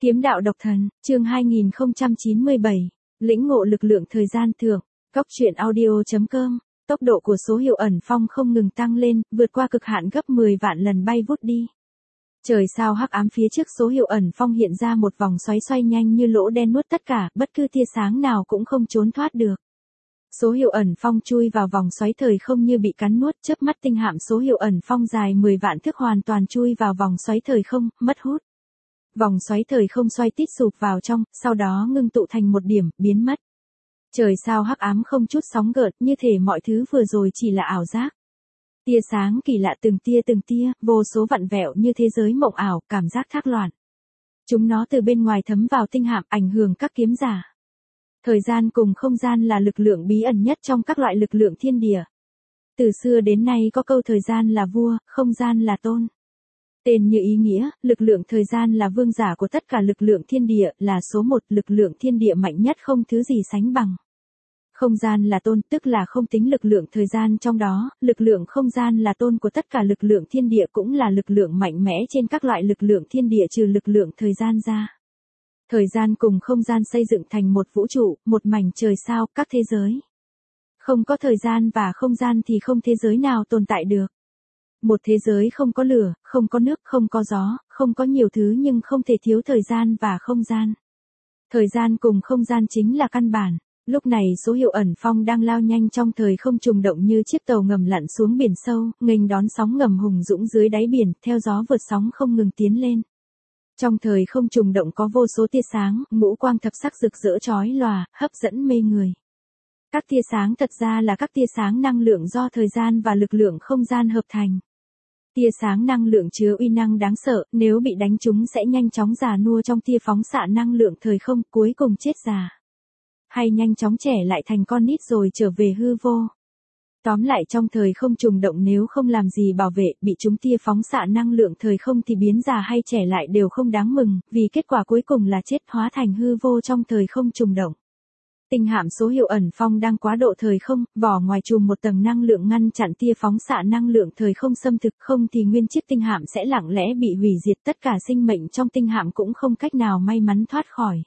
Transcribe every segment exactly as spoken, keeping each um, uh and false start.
Kiếm đạo độc thần, chương hai nghìn không trăm chín mươi bảy, lĩnh ngộ lực lượng thời gian thượng, Cốc truyện audio.com, tốc độ của số hiệu ẩn phong không ngừng tăng lên, vượt qua cực hạn gấp mười vạn lần bay vút đi. Trời sao hắc ám phía trước số hiệu ẩn phong hiện ra một vòng xoáy xoay nhanh như lỗ đen nuốt tất cả, bất cứ tia sáng nào cũng không trốn thoát được. Số hiệu ẩn phong chui vào vòng xoáy thời không như bị cắn nuốt, chớp mắt tinh hạm số hiệu ẩn phong dài mười vạn thước hoàn toàn chui vào vòng xoáy thời không, mất hút. Vòng xoáy thời không xoay tít sụp vào trong, sau đó ngưng tụ thành một điểm, biến mất. Trời sao hắc ám không chút sóng gợn, như thể mọi thứ vừa rồi chỉ là ảo giác. Tia sáng kỳ lạ từng tia từng tia, vô số vặn vẹo như thế giới mộng ảo, cảm giác thác loạn. Chúng nó từ bên ngoài thấm vào tinh hạm, ảnh hưởng các kiếm giả. Thời gian cùng không gian là lực lượng bí ẩn nhất trong các loại lực lượng thiên địa. Từ xưa đến nay có câu thời gian là vua, không gian là tôn. Tên như ý nghĩa, lực lượng thời gian là vương giả của tất cả lực lượng thiên địa, là số một, lực lượng thiên địa mạnh nhất không thứ gì sánh bằng. Không gian là tôn, tức là không tính lực lượng thời gian trong đó, lực lượng không gian là tôn của tất cả lực lượng thiên địa, cũng là lực lượng mạnh mẽ trên các loại lực lượng thiên địa trừ lực lượng thời gian ra. Thời gian cùng không gian xây dựng thành một vũ trụ, một mảnh trời sao, các thế giới. Không có thời gian và không gian thì không thế giới nào tồn tại được. Một thế giới không có lửa, không có nước, không có gió, không có nhiều thứ nhưng không thể thiếu thời gian và không gian. Thời gian cùng không gian chính là căn bản. Lúc này số hiệu ẩn phong đang lao nhanh trong thời không trùng động như chiếc tàu ngầm lặn xuống biển sâu, nghênh đón sóng ngầm hùng dũng dưới đáy biển, theo gió vượt sóng không ngừng tiến lên. Trong thời không trùng động có vô số tia sáng, ngũ quang thập sắc rực rỡ chói lòa, hấp dẫn mê người. Các tia sáng thật ra là các tia sáng năng lượng do thời gian và lực lượng không gian hợp thành. Tia sáng năng lượng chứa uy năng đáng sợ, nếu bị đánh trúng sẽ nhanh chóng già nua trong tia phóng xạ năng lượng thời không, cuối cùng chết già. Hay nhanh chóng trẻ lại thành con nít rồi trở về hư vô. Tóm lại trong thời không trùng động nếu không làm gì bảo vệ, bị trúng tia phóng xạ năng lượng thời không thì biến già hay trẻ lại đều không đáng mừng, vì kết quả cuối cùng là chết hóa thành hư vô trong thời không trùng động. Tinh hạm số hiệu ẩn phong đang quá độ thời không, vỏ ngoài chùm một tầng năng lượng ngăn chặn tia phóng xạ năng lượng thời không xâm thực, không thì nguyên chiếc tinh hạm sẽ lặng lẽ bị hủy diệt, tất cả sinh mệnh trong tinh hạm cũng không cách nào may mắn thoát khỏi.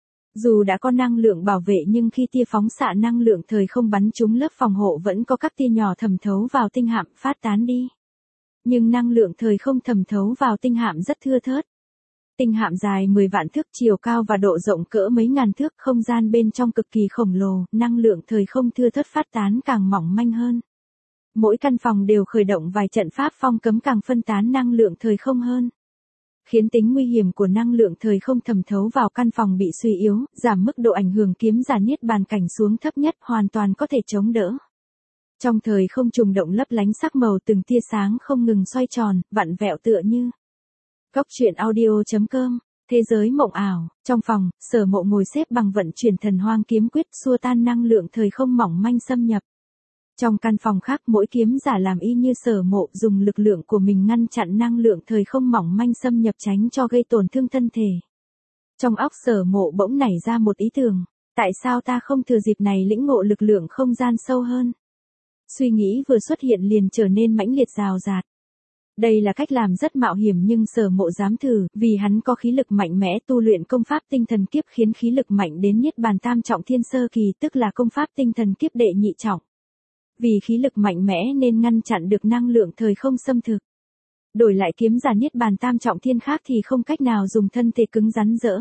Dù đã có năng lượng bảo vệ nhưng khi tia phóng xạ năng lượng thời không bắn trúng lớp phòng hộ vẫn có các tia nhỏ thẩm thấu vào tinh hạm, phát tán đi. Nhưng năng lượng thời không thẩm thấu vào tinh hạm rất thưa thớt. Tinh hạm dài mười vạn thước, chiều cao và độ rộng cỡ mấy ngàn thước, không gian bên trong cực kỳ khổng lồ, năng lượng thời không thưa thớt phát tán càng mỏng manh hơn. Mỗi căn phòng đều khởi động vài trận pháp phong cấm càng phân tán năng lượng thời không hơn. Khiến tính nguy hiểm của năng lượng thời không thẩm thấu vào căn phòng bị suy yếu, giảm mức độ ảnh hưởng kiếm giả niết bàn cảnh xuống thấp nhất, hoàn toàn có thể chống đỡ. Trong thời không trùng động lấp lánh sắc màu từng tia sáng không ngừng xoay tròn, vặn vẹo tựa như Cốc truyện audio.com, thế giới mộng ảo. Trong phòng, Sở Mộ ngồi xếp bằng vận chuyển thần hoang kiếm quyết, xua tan năng lượng thời không mỏng manh xâm nhập. Trong căn phòng khác, mỗi kiếm giả làm y như Sở Mộ, dùng lực lượng của mình ngăn chặn năng lượng thời không mỏng manh xâm nhập tránh cho gây tổn thương thân thể. Trong óc Sở Mộ bỗng nảy ra một ý tưởng, tại sao ta không thừa dịp này lĩnh ngộ lực lượng không gian sâu hơn? Suy nghĩ vừa xuất hiện liền trở nên mãnh liệt rào rạt. Đây là cách làm rất mạo hiểm nhưng Sở Mộ dám thử, vì hắn có khí lực mạnh mẽ tu luyện công pháp tinh thần kiếp khiến khí lực mạnh đến niết bàn tam trọng thiên sơ kỳ, tức là công pháp tinh thần kiếp đệ nhị trọng. Vì khí lực mạnh mẽ nên ngăn chặn được năng lượng thời không xâm thực. Đổi lại kiếm giả niết bàn tam trọng thiên khác thì không cách nào dùng thân thể cứng rắn rỡ.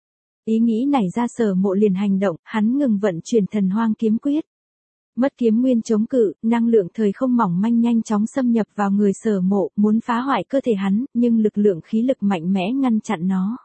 Ý nghĩ nảy ra Sở Mộ liền hành động, hắn ngừng vận chuyển thần hoang kiếm quyết. Mất kiếm nguyên chống cự, năng lượng thời không mỏng manh nhanh chóng xâm nhập vào người Sở Mộ, muốn phá hoại cơ thể hắn, nhưng lực lượng khí lực mạnh mẽ ngăn chặn nó.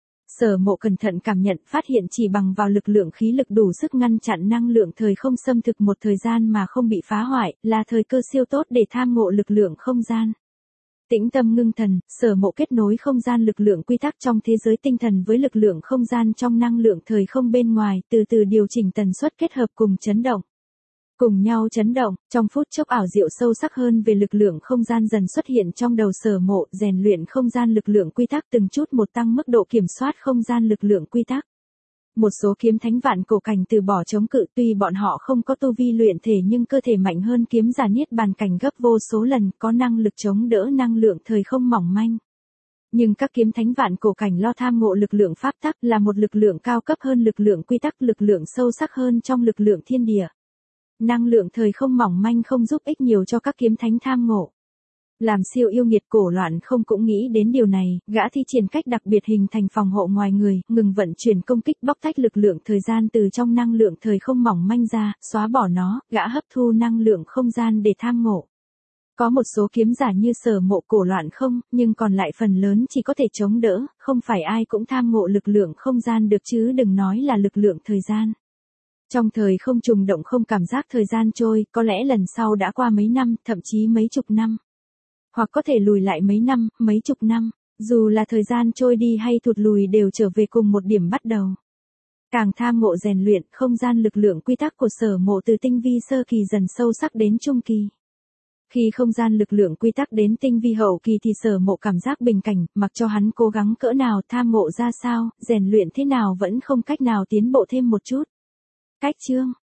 Sở Mộ cẩn thận cảm nhận, phát hiện chỉ bằng vào lực lượng khí lực đủ sức ngăn chặn năng lượng thời không xâm thực một thời gian mà không bị phá hoại, là thời cơ siêu tốt để tham ngộ lực lượng không gian. Tĩnh tâm ngưng thần, Sở Mộ kết nối không gian lực lượng quy tắc trong thế giới tinh thần với lực lượng không gian trong năng lượng thời không bên ngoài, từ từ điều chỉnh tần suất kết hợp cùng chấn động. Cùng nhau chấn động, trong phút chốc ảo diệu sâu sắc hơn về lực lượng không gian dần xuất hiện trong đầu Sở Mộ, rèn luyện không gian lực lượng quy tắc từng chút một tăng mức độ kiểm soát không gian lực lượng quy tắc. Một số kiếm thánh vạn cổ cảnh từ bỏ chống cự, tuy bọn họ không có tu vi luyện thể nhưng cơ thể mạnh hơn kiếm giả niết bàn cảnh gấp vô số lần, có năng lực chống đỡ năng lượng thời không mỏng manh. Nhưng các kiếm thánh vạn cổ cảnh lo tham ngộ lực lượng pháp tắc là một lực lượng cao cấp hơn lực lượng quy tắc, lực lượng sâu sắc hơn trong lực lượng thiên địa. Năng lượng thời không mỏng manh không giúp ích nhiều cho các kiếm thánh tham ngộ. Làm siêu yêu nghiệt cổ loạn không cũng nghĩ đến điều này, gã thi triển cách đặc biệt hình thành phòng hộ ngoài người, ngừng vận chuyển công kích bóc tách lực lượng thời gian từ trong năng lượng thời không mỏng manh ra, xóa bỏ nó, gã hấp thu năng lượng không gian để tham ngộ. Có một số kiếm giả như Sở Mộ cổ loạn không, nhưng còn lại phần lớn chỉ có thể chống đỡ, không phải ai cũng tham ngộ lực lượng không gian được chứ đừng nói là lực lượng thời gian. Trong thời không trùng động không cảm giác thời gian trôi, có lẽ lần sau đã qua mấy năm, thậm chí mấy chục năm. Hoặc có thể lùi lại mấy năm, mấy chục năm, dù là thời gian trôi đi hay thụt lùi đều trở về cùng một điểm bắt đầu. Càng tham ngộ rèn luyện, không gian lực lượng quy tắc của Sở Mộ từ tinh vi sơ kỳ dần sâu sắc đến trung kỳ. Khi không gian lực lượng quy tắc đến tinh vi hậu kỳ thì Sở Mộ cảm giác bình cảnh, mặc cho hắn cố gắng cỡ nào, tham ngộ ra sao, rèn luyện thế nào vẫn không cách nào tiến bộ thêm một chút. Cách chương